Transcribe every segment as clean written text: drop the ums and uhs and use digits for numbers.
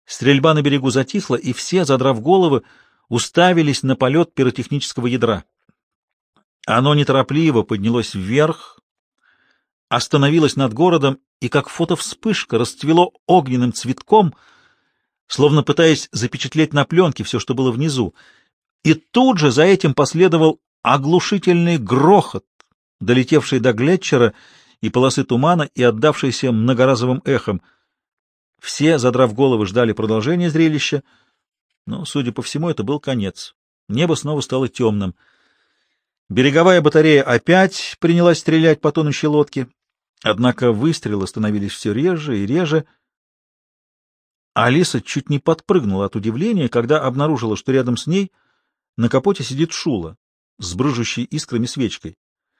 Стрельба на берегу затихла, и все, задрав головы, уставились на полет пиротехнического ядра. Оно неторопливо поднялось вверх, остановилось над городом и, как фотовспышка, расцвело огненным цветком, словно пытаясь запечатлеть на пленке все, что было внизу. И тут же за этим последовал оглушительный грохот, долетевший до Глетчера и полосы тумана и отдавшийся многоразовым эхом. Все, задрав головы, ждали продолжения зрелища, но, судя по всему, это был конец. Небо снова стало темным. Береговая батарея опять принялась стрелять по тонущей лодке, однако выстрелы становились все реже и реже. Алиса чуть не подпрыгнула от удивления, когда обнаружила, что рядом с ней на капоте сидит Шула с брыжущей искрами свечкой.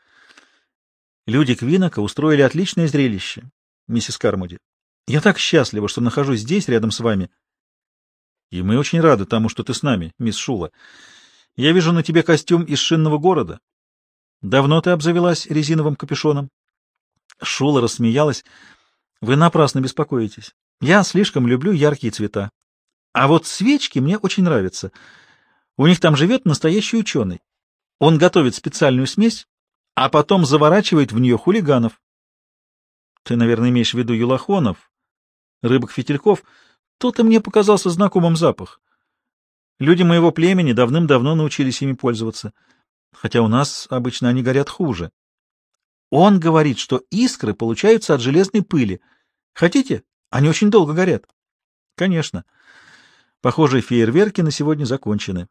Люди Квинока устроили отличное зрелище, миссис Кармоди. Я так счастлива, что нахожусь здесь, рядом с вами. И мы очень рады тому, что ты с нами, мисс Шула. Я вижу на тебе костюм из шинного города. Давно ты обзавелась резиновым капюшоном? Шула рассмеялась. Вы напрасно беспокоитесь. Я слишком люблю яркие цвета. А вот свечки мне очень нравятся. У них там живет настоящий ученый. Он готовит специальную смесь, а потом заворачивает в нее хулиганов. Ты, наверное, имеешь в виду юлахонов, рыбок-фитильков. То-то мне показался знакомым запах. Люди моего племени давным-давно научились ими пользоваться, хотя у нас обычно они горят хуже. Он говорит, что искры получаются от железной пыли. Хотите? Они очень долго горят. Конечно. Похоже, фейерверки на сегодня закончены.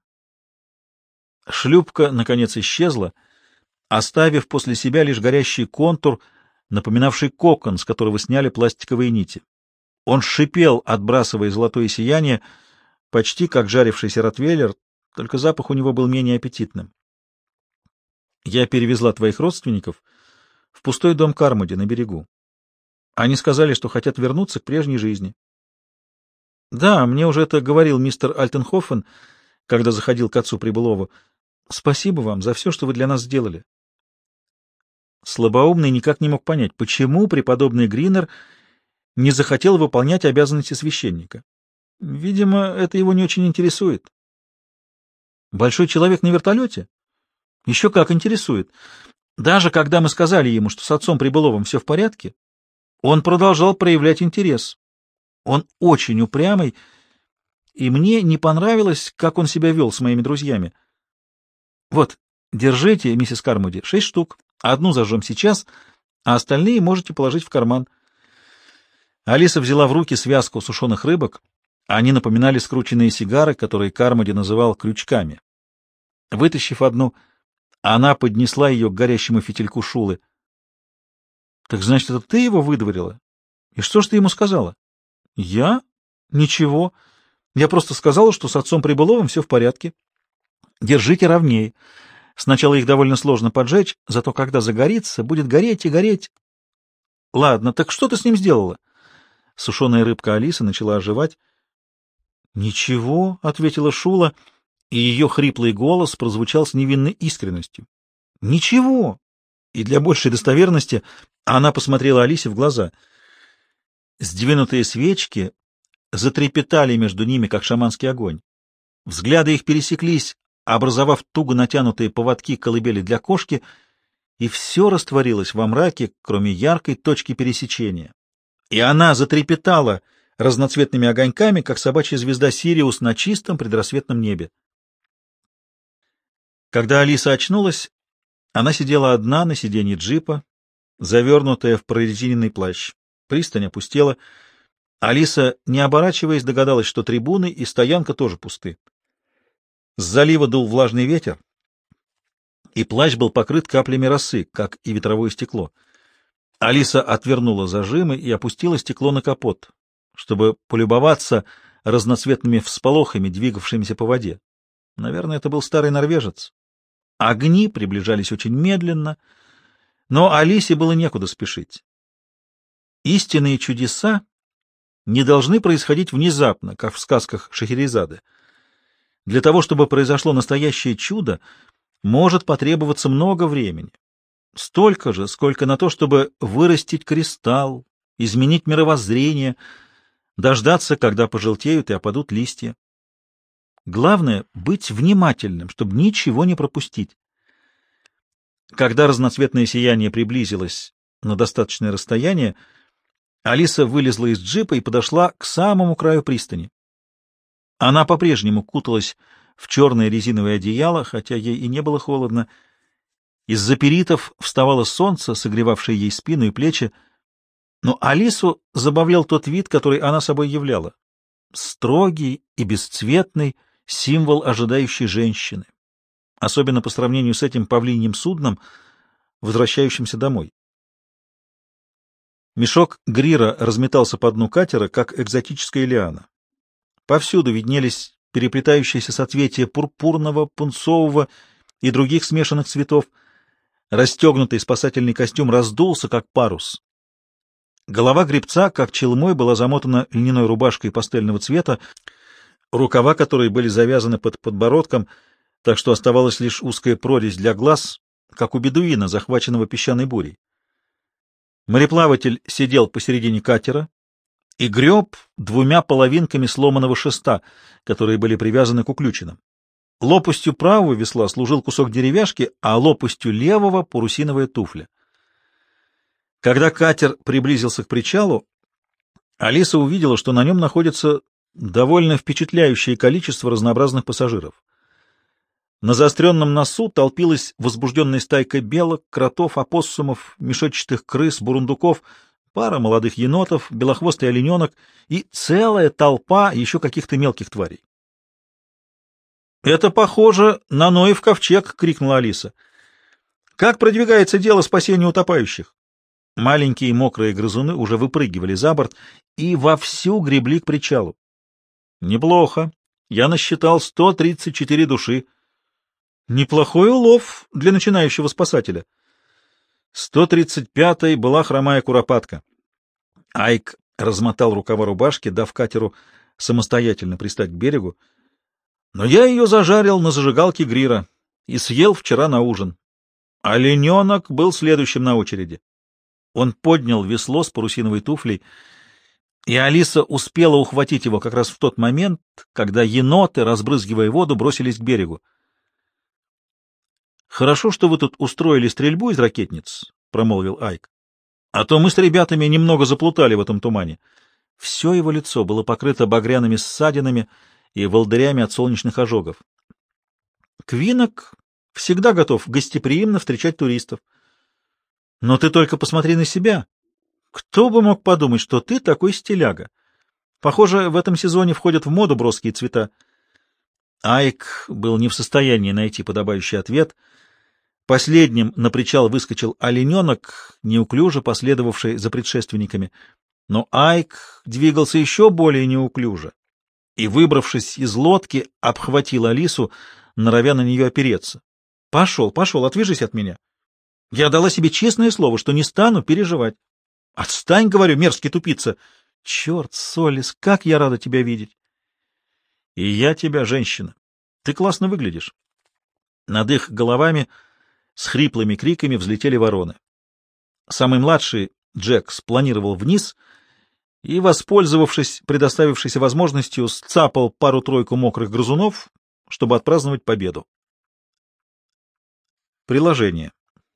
Шлюпка, наконец, исчезла, оставив после себя лишь горящий контур, напоминавший кокон, с которого сняли пластиковые нити. Он шипел, отбрасывая золотое сияние, почти как жарившийся ротвейлер, только запах у него был менее аппетитным. Я перевезла твоих родственников в пустой дом Кармоди на берегу. Они сказали, что хотят вернуться к прежней жизни. Да, мне уже это говорил мистер Альтенхофен, когда заходил к отцу Прибылову. Спасибо вам за все, что вы для нас сделали. Слабоумный никак не мог понять, почему преподобный Гринер не захотел выполнять обязанности священника. Видимо, это его не очень интересует. Большой человек на вертолете? Еще как интересует. Даже когда мы сказали ему, что с отцом Прибыловым все в порядке, он продолжал проявлять интерес. Он очень упрямый, и мне не понравилось, как он себя вел с моими друзьями. Вот, держите, миссис Кармоди, 6 штук. Одну зажжем сейчас, а остальные можете положить в карман. Алиса взяла в руки связку сушеных рыбок. Они напоминали скрученные сигары, которые Кармоди называл крючками. Вытащив одну, она поднесла ее к горящему фитильку Шулы. — Так значит, это ты его выдворила? И что ж ты ему сказала? — Я? Ничего. Я просто сказала, что с отцом Прибыловым все в порядке. Держите ровнее. Сначала их довольно сложно поджечь, зато когда загорится, будет гореть и гореть. — Ладно, так что ты с ним сделала? Сушеная рыбка Алисы начала оживать. — Ничего, — ответила Шула, и ее хриплый голос прозвучал с невинной искренностью. — Ничего. И для большей достоверности она посмотрела Алисе в глаза. Сдвинутые свечки затрепетали между ними, как шаманский огонь. Взгляды их пересеклись, образовав туго натянутые поводки колыбели для кошки, и все растворилось во мраке, кроме яркой точки пересечения. И она затрепетала разноцветными огоньками, как собачья звезда Сириус на чистом предрассветном небе. Когда Алиса очнулась, она сидела одна на сиденье джипа, завернутая в прорезиненный плащ. Пристань опустела. Алиса, не оборачиваясь, догадалась, что трибуны и стоянка тоже пусты. С залива дул влажный ветер, и плащ был покрыт каплями росы, как и ветровое стекло. Алиса отвернула зажимы и опустила стекло на капот, чтобы полюбоваться разноцветными всполохами, двигавшимися по воде. Наверное, это был старый норвежец. Огни приближались очень медленно, но Алисе было некуда спешить. Истинные чудеса не должны происходить внезапно, как в сказках Шахерезады. Для того, чтобы произошло настоящее чудо, может потребоваться много времени. Столько же, сколько на то, чтобы вырастить кристалл, изменить мировоззрение. дождаться, когда пожелтеют и опадут листья. Главное — быть внимательным, чтобы ничего не пропустить. Когда разноцветное сияние приблизилось на достаточное расстояние, Алиса вылезла из джипа и подошла к самому краю пристани. Она по-прежнему куталась в черное резиновое одеяло, хотя ей и не было холодно. Из-за перитов вставало солнце, согревавшее ей спину и плечи, но Алису забавлял тот вид, который она собой являла. Строгий и бесцветный символ ожидающей женщины, особенно по сравнению с этим павлиньим судном, возвращающимся домой. Мешок Грира разметался по дну катера, как экзотическая лиана. Повсюду виднелись переплетающиеся соцветия пурпурного, пунцового и других смешанных цветов. Расстегнутый спасательный костюм раздулся, как парус. Голова гребца, как челмой, была замотана льняной рубашкой пастельного цвета, рукава которой были завязаны под подбородком, так что оставалась лишь узкая прорезь для глаз, как у бедуина, захваченного песчаной бурей. Мореплаватель сидел посередине катера и греб двумя половинками сломанного шеста, которые были привязаны к уключинам. Лопастью правого весла служил кусок деревяшки, а лопастью левого — парусиновая туфля. Когда катер приблизился к причалу, Алиса увидела, что на нем находится довольно впечатляющее количество разнообразных пассажиров. На заостренном носу толпилась возбужденная стайка белок, кротов, опоссумов, мешочатых крыс, бурундуков, пара молодых енотов, белохвостый олененок и целая толпа еще каких-то мелких тварей. «Это похоже на Ноев ковчег!» — крикнула Алиса. «Как продвигается дело спасения утопающих?» Маленькие мокрые грызуны уже выпрыгивали за борт и вовсю гребли к причалу. «Неплохо. Я насчитал 134 души. Неплохой улов для начинающего спасателя. 135-й была хромая куропатка». Айк размотал рукава рубашки, дав катеру самостоятельно пристать к берегу. «Но я ее зажарил на зажигалке Грира и съел вчера на ужин. Олененок был следующим на очереди». Он поднял весло с парусиновой туфлей, и Алиса успела ухватить его как раз в тот момент, когда еноты, разбрызгивая воду, бросились к берегу. «Хорошо, что вы тут устроили стрельбу из ракетниц», — промолвил Айк. «А то мы с ребятами немного заплутали в этом тумане». Все его лицо было покрыто багряными ссадинами и волдырями от солнечных ожогов. «Квинок всегда готов гостеприимно встречать туристов. Но ты только посмотри на себя. Кто бы мог подумать, что ты такой стиляга? Похоже, в этом сезоне входят в моду броские цвета». Айк был не в состоянии найти подобающий ответ. Последним на причал выскочил олененок, неуклюже последовавший за предшественниками. Но Айк двигался еще более неуклюже и, выбравшись из лодки, обхватил Алису, норовя на нее опереться. «Пошел, пошел, отвяжись от меня. Я дала себе честное слово, что не стану переживать. Отстань, говорю, мерзкий тупица. Черт, Солис, как я рада тебя видеть. И я тебя, женщина. Ты классно выглядишь». Над их головами с хриплыми криками взлетели вороны. Самый младший, Джек, спланировал вниз и, воспользовавшись предоставившейся возможностью, сцапал пару-тройку мокрых грызунов, чтобы отпраздновать победу. Приложение.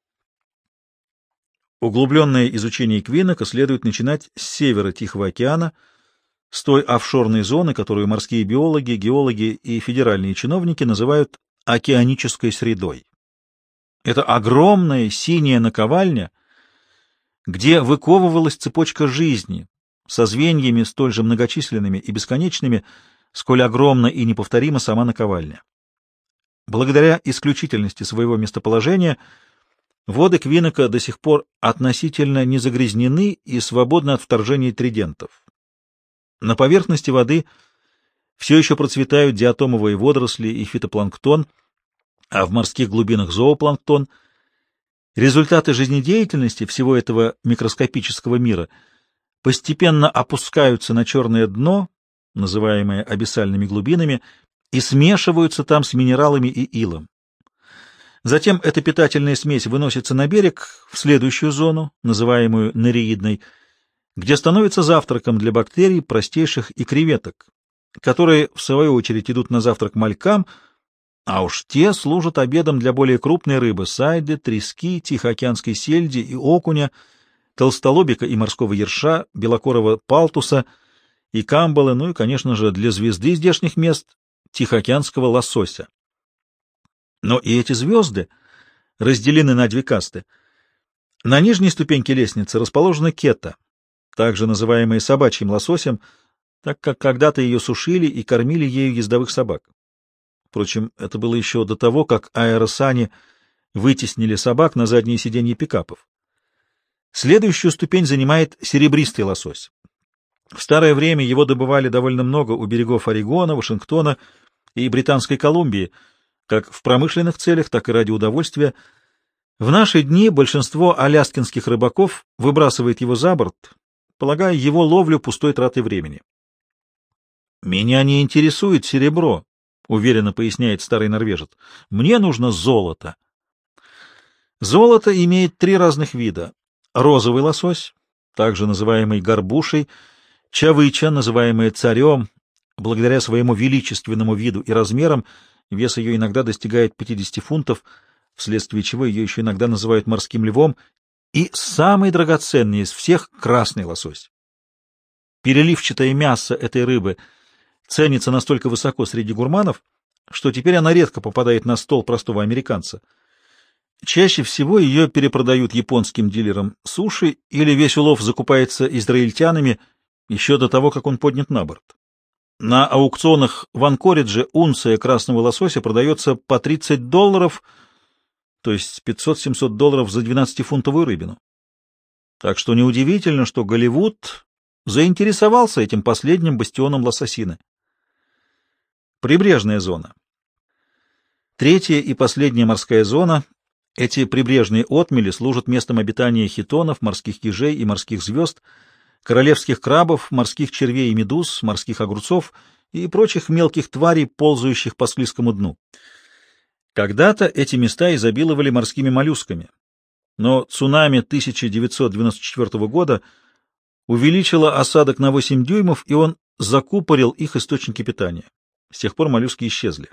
Углубленное изучение Квинока следует начинать с севера Тихого океана, с той офшорной зоны, которую морские биологи, геологи и федеральные чиновники называют океанической средой. Это огромная синяя наковальня, где выковывалась цепочка жизни, со звеньями столь же многочисленными и бесконечными, сколь огромна и неповторима сама наковальня. Благодаря исключительности своего местоположения воды Квинока до сих пор относительно не загрязнены и свободны от вторжений тридентов. На поверхности воды все еще процветают диатомовые водоросли и фитопланктон, а в морских глубинах зоопланктон. Результаты жизнедеятельности всего этого микроскопического мира постепенно опускаются на черное дно, называемое абиссальными глубинами, и смешиваются там с минералами и илом. Затем эта питательная смесь выносится на берег в следующую зону, называемую нереидной, где становится завтраком для бактерий простейших и креветок, которые, в свою очередь, идут на завтрак малькам, а уж те служат обедом для более крупной рыбы — сайды, трески, тихоокеанской сельди и окуня, толстолобика и морского ерша, белокорого палтуса и камбалы, ну и, конечно же, для звезды здешних мест — тихоокеанского лосося. Но и эти звезды разделены на две касты. На нижней ступеньке лестницы расположена кета, также называемая собачьим лососем, так как когда-то ее сушили и кормили ею ездовых собак. Впрочем, это было еще до того, как аэросани вытеснили собак на задние сиденья пикапов. Следующую ступень занимает серебристый лосось. В старое время его добывали довольно много у берегов Орегона, Вашингтона и Британской Колумбии, как в промышленных целях, так и ради удовольствия. В наши дни большинство аляскинских рыбаков выбрасывает его за борт, полагая его ловлю пустой тратой времени. «Меня не интересует серебро», — уверенно поясняет старый норвежец. «Мне нужно золото». Золото имеет три разных вида. Розовый лосось, также называемый горбушей, чавыча, называемая царем, благодаря своему величественному виду и размерам, вес ее иногда достигает 50 фунтов, вследствие чего ее еще иногда называют морским львом, и самый драгоценный из всех — красный лосось. Переливчатое мясо этой рыбы ценится настолько высоко среди гурманов, что теперь она редко попадает на стол простого американца. Чаще всего ее перепродают японским дилерам суши, или весь улов закупается израильтянами еще до того, как он поднят на борт. На аукционах в Анкоридже унция красного лосося продается по $30, то есть $500-700 за 12-фунтовую рыбину. Так что неудивительно, что Голливуд заинтересовался этим последним бастионом лососины. Прибрежная зона. Третья и последняя морская зона. Эти прибрежные отмели служат местом обитания хитонов, морских ежей и морских звезд, королевских крабов, морских червей и медуз, морских огурцов и прочих мелких тварей, ползающих по склизкому дну. Когда-то эти места изобиловали морскими моллюсками, но цунами 1994 года увеличило осадок на 8 дюймов, и он закупорил их источники питания. С тех пор моллюски исчезли.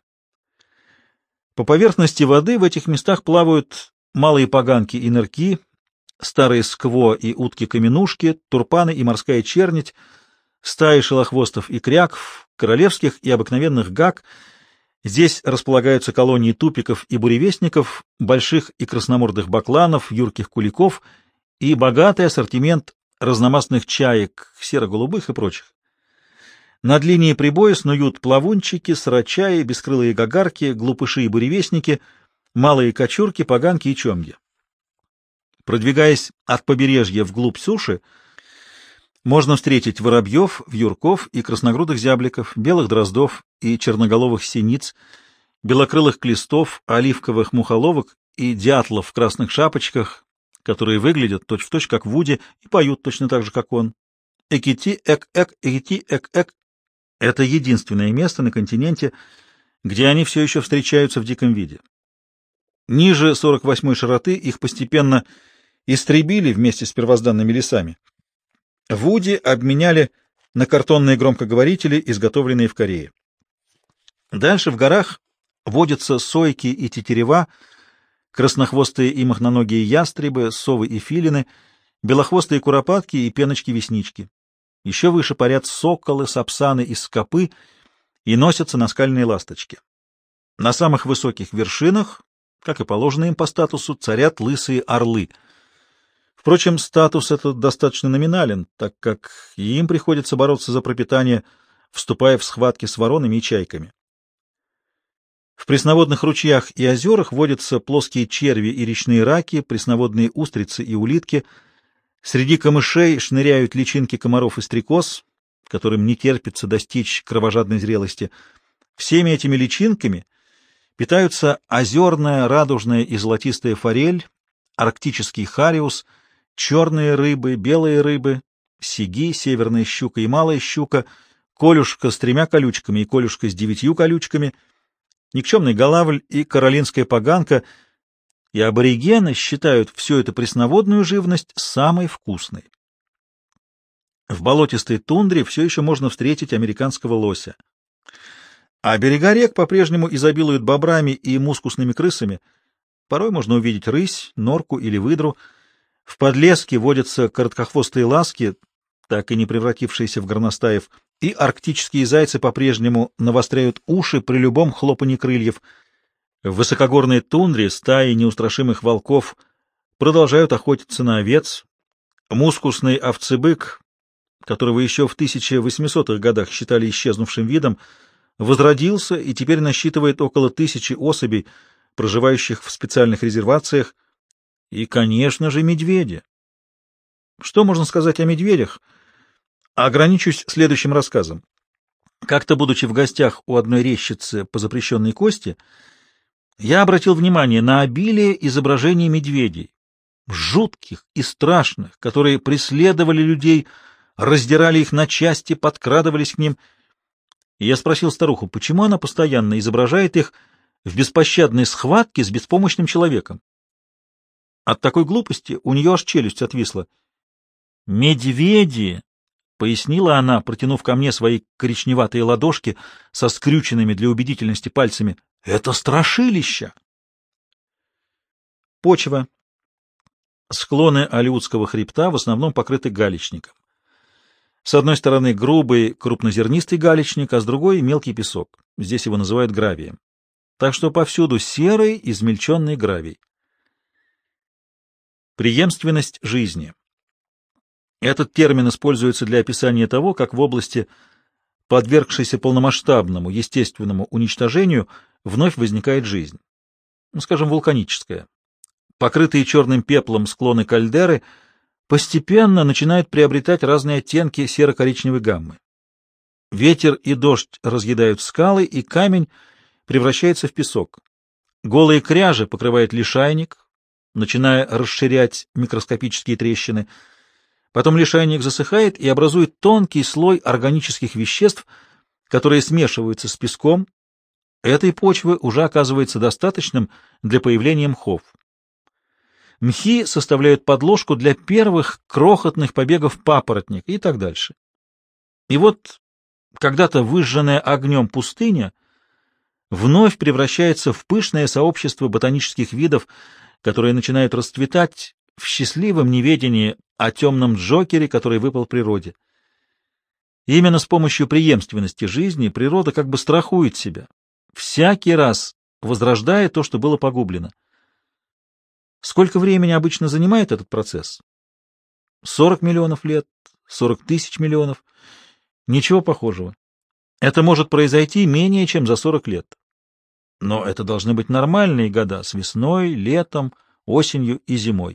По поверхности воды в этих местах плавают малые поганки и нырки, старые скво и утки-каменушки, турпаны и морская чернить, стаи шелохвостов и кряков, королевских и обыкновенных гак. Здесь располагаются колонии тупиков и буревестников, больших и красномордых бакланов, юрких куликов и богатый ассортимент разномастных чаек, серо-голубых и прочих. Над линией прибоя снуют плавунчики, срачаи, бескрылые гагарки, глупыши и буревестники, малые кочурки, поганки и чомги. Продвигаясь от побережья вглубь суши, можно встретить воробьев, вьюрков и красногрудых зябликов, белых дроздов и черноголовых синиц, белокрылых клестов, оливковых мухоловок и дятлов в красных шапочках, которые выглядят точь-в-точь как Вуди и поют точно так же, как он. Экити, эк-эк, экити, эк-эк. Это единственное место на континенте, где они все еще встречаются в диком виде. Ниже 48-й широты их постепенно истребили вместе с первозданными лесами. Вуди обменяли на картонные громкоговорители, изготовленные в Корее. Дальше в горах водятся сойки и тетерева, краснохвостые и мохноногие ястребы, совы и филины, белохвостые куропатки и пеночки-веснички. Еще выше парят соколы, сапсаны и скопы и носятся наскальные ласточки. На самых высоких вершинах, как и положено им по статусу, царят лысые орлы. Впрочем, статус этот достаточно номинален, так как им приходится бороться за пропитание, вступая в схватки с воронами и чайками. В пресноводных ручьях и озерах водятся плоские черви и речные раки, пресноводные устрицы и улитки. Среди камышей шныряют личинки комаров и стрекоз, которым не терпится достичь кровожадной зрелости. Всеми этими личинками питаются озерная, радужная и золотистая форель, арктический хариус, черные рыбы, белые рыбы, сиги, северная щука и малая щука, колюшка с 3 колючками и колюшка с 9 колючками, никчемный голавль и каролинская поганка, и аборигены считают всю эту пресноводную живность самой вкусной. В болотистой тундре все еще можно встретить американского лося. А берега рек по-прежнему изобилуют бобрами и мускусными крысами. Порой можно увидеть рысь, норку или выдру. В подлеске водятся короткохвостые ласки, так и не превратившиеся в горностаев, и арктические зайцы по-прежнему навостряют уши при любом хлопанье крыльев. В высокогорной тундре стаи неустрашимых волков продолжают охотиться на овец. Мускусный овцебык, которого еще в 1800-х годах считали исчезнувшим видом, возродился и теперь насчитывает около 1000 особей, проживающих в специальных резервациях, и, конечно же, медведи. Что можно сказать о медведях? Ограничусь следующим рассказом. Как-то, будучи в гостях у одной резчицы по запрещенной кости, я обратил внимание на обилие изображений медведей, жутких и страшных, которые преследовали людей, раздирали их на части, подкрадывались к ним. И я спросил старуху, почему она постоянно изображает их в беспощадной схватке с беспомощным человеком. От такой глупости у нее аж челюсть отвисла. «Медведи!» — пояснила она, протянув ко мне свои коричневатые ладошки со скрюченными для убедительности пальцами. «Это страшилища!» Почва. Склоны Алиутского хребта в основном покрыты галечником. С одной стороны грубый крупнозернистый галечник, а с другой — мелкий песок. Здесь его называют гравием. Так что повсюду серый измельченный гравий. Преемственность жизни. Этот термин используется для описания того, как в области, подвергшейся полномасштабному естественному уничтожению, вновь возникает жизнь. Скажем, вулканическая. Покрытые черным пеплом склоны кальдеры постепенно начинают приобретать разные оттенки серо-коричневой гаммы. Ветер и дождь разъедают скалы, и камень превращается в песок. Голые кряжи покрывает лишайник, начиная расширять микроскопические трещины. Потом лишайник засыхает и образует тонкий слой органических веществ, которые смешиваются с песком. Этой почвы уже оказывается достаточным для появления мхов. Мхи составляют подложку для первых крохотных побегов папоротника и так дальше. И вот когда-то выжженная огнем пустыня вновь превращается в пышное сообщество ботанических видов, которые начинают расцветать в счастливом неведении о темном Джокере, который выпал природе. И именно с помощью преемственности жизни природа как бы страхует себя, всякий раз возрождая то, что было погублено. Сколько времени обычно занимает этот процесс? 40 миллионов лет? 40 тысяч миллионов? Ничего похожего. Это может произойти менее чем за 40 лет. Но это должны быть нормальные года с весной, летом, осенью и зимой.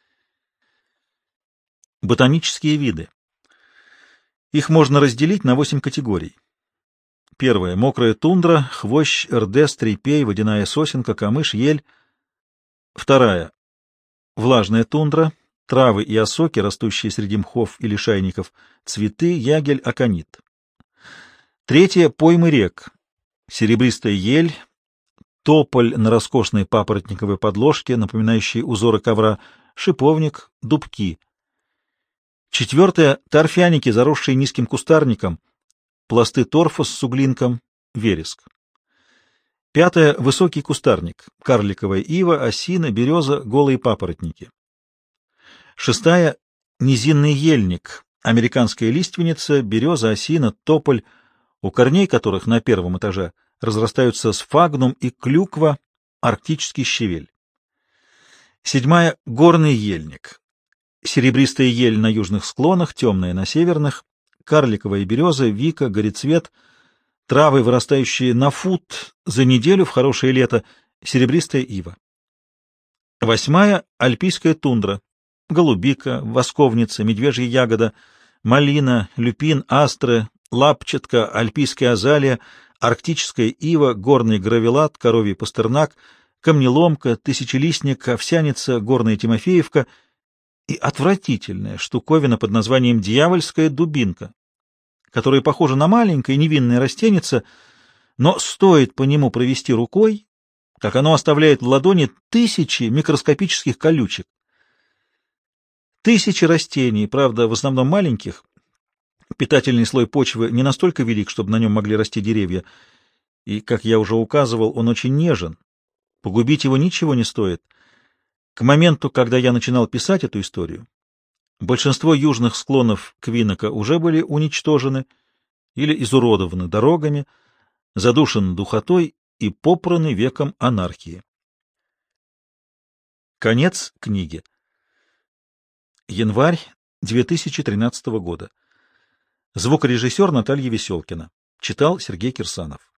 Ботанические виды. Их можно разделить на 8 категорий. Первая — мокрая тундра, хвощ, рдес, трепей, водяная сосенка, камыш, ель. Вторая — влажная тундра, травы и осоки, растущие среди мхов и лишайников, цветы, ягель, аконит. Третья — поймы рек, серебристая ель, тополь на роскошной папоротниковой подложке, напоминающей узоры ковра, шиповник, дубки. Четвертое — торфяники, заросшие низким кустарником, пласты торфа с суглинком, вереск. Пятое — высокий кустарник, карликовая ива, осина, береза, голые папоротники. Шестая — низинный ельник, американская лиственница, береза, осина, тополь, у корней которых на первом этаже разрастаются сфагнум и клюква, арктический щавель. Седьмая — горный ельник, серебристая ель на южных склонах, темная на северных, карликовая береза, вика, горецвет, травы, вырастающие на фут за неделю в хорошее лето, серебристая ива. Восьмая — альпийская тундра, голубика, восковница, медвежья ягода, малина, люпин, астры, лапчатка, альпийская азалия, арктическая ива, горный гравелат, коровий пастернак, камнеломка, тысячелистник, овсяница, горная тимофеевка и отвратительная штуковина под названием дьявольская дубинка, которая похожа на маленькое невинное растенице, но стоит по нему провести рукой, как оно оставляет в ладони тысячи микроскопических колючек. Тысячи растений, правда, в основном маленьких, Питательный слой почвы не настолько велик, чтобы на нем могли расти деревья, и, как я уже указывал, он очень нежен. Погубить его ничего не стоит. К моменту, когда я начинал писать эту историю, большинство южных склонов Квинока уже были уничтожены или изуродованы дорогами, задушены духотой и попраны веком анархии. Конец книги. Январь 2013 года. Звукорежиссер Наталья Веселкина. Читал Сергей Кирсанов.